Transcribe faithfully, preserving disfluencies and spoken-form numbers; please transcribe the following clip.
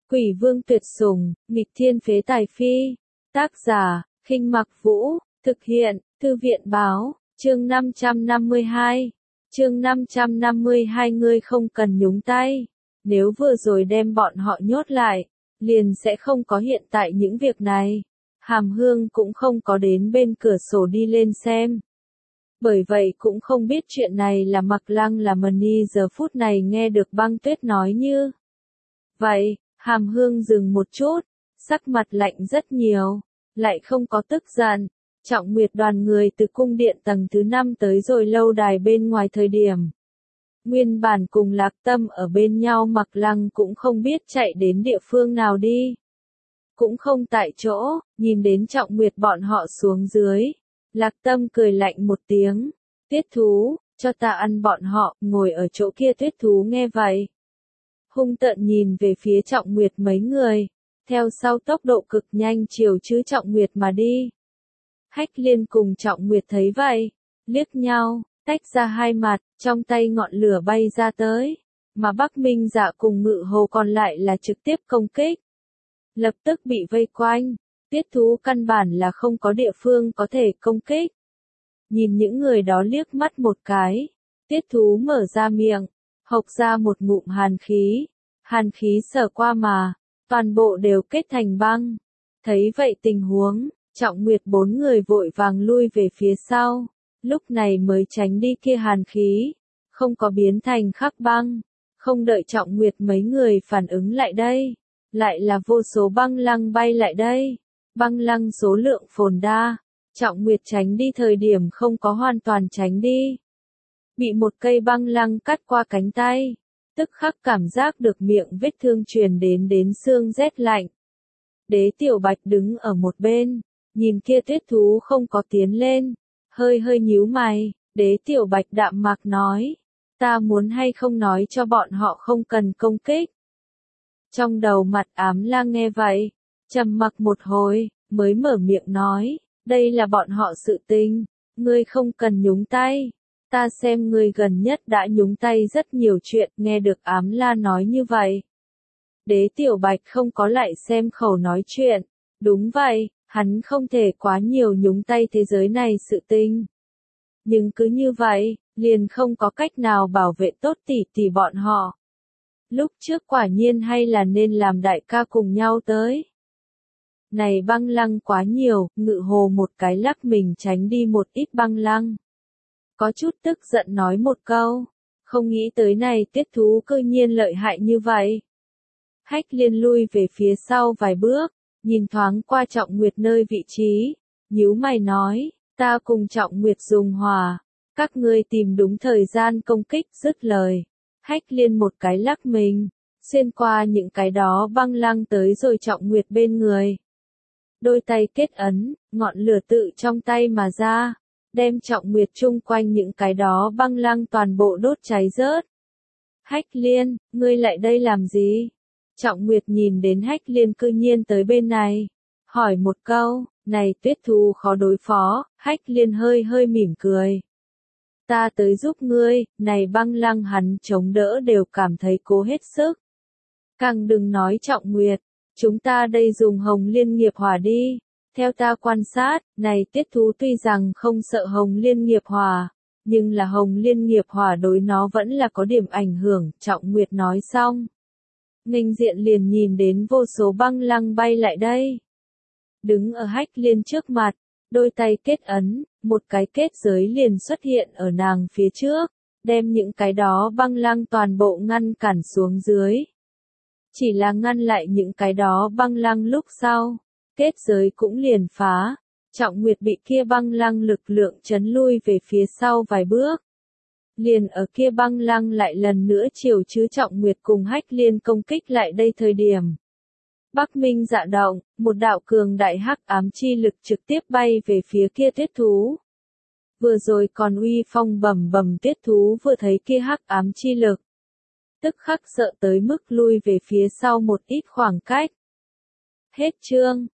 Quỷ vương tuyệt sủng, nghịch thiên phế tài phi. Tác giả, Khinh Mặc Vũ, thực hiện, Thư viện báo, chương năm trăm năm mươi hai. Chương năm trăm năm mươi hai ngươi không cần nhúng tay. Nếu vừa rồi đem bọn họ nhốt lại, liền sẽ không có hiện tại những việc này. Hàm Hương cũng không có đến bên cửa sổ đi lên xem. Bởi vậy cũng không biết chuyện này là Mặc Lăng là Mani giờ phút này nghe được Băng Tuyết nói như. Vậy, Hàm Hương dừng một chút, sắc mặt lạnh rất nhiều, lại không có tức giận. Trọng Nguyệt đoàn người từ cung điện tầng thứ năm tới rồi lâu đài bên ngoài thời điểm. Nguyên bản cùng Lạc Tâm ở bên nhau Mặc Lăng cũng không biết chạy đến địa phương nào đi. Cũng không tại chỗ, nhìn đến Trọng Nguyệt bọn họ xuống dưới. Lạc Tâm cười lạnh một tiếng, tuyết thú, cho ta ăn bọn họ, ngồi ở chỗ kia tuyết thú nghe vậy. Hung tợn nhìn về phía Trọng Nguyệt mấy người, theo sau tốc độ cực nhanh chiều chứ Trọng Nguyệt mà đi. Hách Liên cùng Trọng Nguyệt thấy vậy, liếc nhau, tách ra hai mặt, trong tay ngọn lửa bay ra tới, mà Bắc Minh Dạ cùng Ngự Hồ còn lại là trực tiếp công kích. Lập tức bị vây quanh, tuyết thú căn bản là không có địa phương có thể công kích. Nhìn những người đó liếc mắt một cái, tuyết thú mở ra miệng, hộc ra một ngụm hàn khí, hàn khí sở qua mà, toàn bộ đều kết thành băng. Thấy vậy tình huống, Trọng Nguyệt bốn người vội vàng lui về phía sau, lúc này mới tránh đi kia hàn khí, không có biến thành khắc băng, không đợi Trọng Nguyệt mấy người phản ứng lại đây, lại là vô số băng lăng bay lại đây, băng lăng số lượng phồn đa, Trọng Nguyệt tránh đi thời điểm không có hoàn toàn tránh đi. Bị một cây băng lăng cắt qua cánh tay, tức khắc cảm giác được miệng vết thương truyền đến đến xương rét lạnh. Đế Tiểu Bạch đứng ở một bên, nhìn kia tuyết thú không có tiến lên, hơi hơi nhíu mày, Đế Tiểu Bạch đạm mạc nói, ta muốn hay không nói cho bọn họ không cần công kích. Trong đầu mặt ám lang nghe vậy, trầm mặc một hồi, mới mở miệng nói, đây là bọn họ sự tình, ngươi không cần nhúng tay. Ta xem ngươi gần nhất đã nhúng tay rất nhiều chuyện, nghe được ám la nói như vậy. Đế Tiểu Bạch không có lại xem khẩu nói chuyện, đúng vậy, hắn không thể quá nhiều nhúng tay thế giới này sự tình. Nhưng cứ như vậy, liền không có cách nào bảo vệ tốt tỷ tỷ bọn họ. Lúc trước quả nhiên hay là nên làm đại ca cùng nhau tới. Này băng lăng quá nhiều, Ngự Hồ một cái lắc mình tránh đi một ít băng lăng. Có chút tức giận nói một câu, không nghĩ tới này tuyết thú cơ nhiên lợi hại như vậy. Hách Liên lui về phía sau vài bước, nhìn thoáng qua Trọng Nguyệt nơi vị trí, nhíu mày nói, ta cùng Trọng Nguyệt dùng hòa, các ngươi tìm đúng thời gian công kích dứt lời. Hách Liên một cái lắc mình, xuyên qua những cái đó băng lăng tới rồi Trọng Nguyệt bên người. Đôi tay kết ấn, ngọn lửa tự trong tay mà ra, đem Trọng Nguyệt chung quanh những cái đó băng lăng toàn bộ đốt cháy rớt. Hách Liên, ngươi lại đây làm gì? Trọng Nguyệt nhìn đến Hách Liên cư nhiên tới bên này, hỏi một câu, này tuyết thú khó đối phó, Hách Liên hơi hơi mỉm cười. Ta tới giúp ngươi, này băng lăng hắn chống đỡ đều cảm thấy cố hết sức. Càng đừng nói Trọng Nguyệt, chúng ta đây dùng Hồng Liên nghiệp hỏa đi. Theo ta quan sát, này tuyết thú tuy rằng không sợ Hồng Liên nghiệp hỏa, nhưng là Hồng Liên nghiệp hỏa đối nó vẫn là có điểm ảnh hưởng, Trọng Nguyệt nói xong. Nghênh diện liền nhìn đến vô số băng lăng bay lại đây. Đứng ở Hách Liên trước mặt, đôi tay kết ấn, một cái kết giới liền xuất hiện ở nàng phía trước, đem những cái đó băng lăng toàn bộ ngăn cản xuống dưới. Chỉ là ngăn lại những cái đó băng lăng lúc sau, kết giới cũng liền phá, Trọng Nguyệt bị kia băng lăng lực lượng chấn lui về phía sau vài bước. Liền ở kia băng lăng lại lần nữa chiều chứ Trọng Nguyệt cùng Hách Liên công kích lại đây thời điểm. Bắc Minh Dạ động, một đạo cường đại hắc ám chi lực trực tiếp bay về phía kia tuyết thú. Vừa rồi còn uy phong bầm bầm tuyết thú vừa thấy kia hắc ám chi lực, tức khắc sợ tới mức lui về phía sau một ít khoảng cách. Hết chương.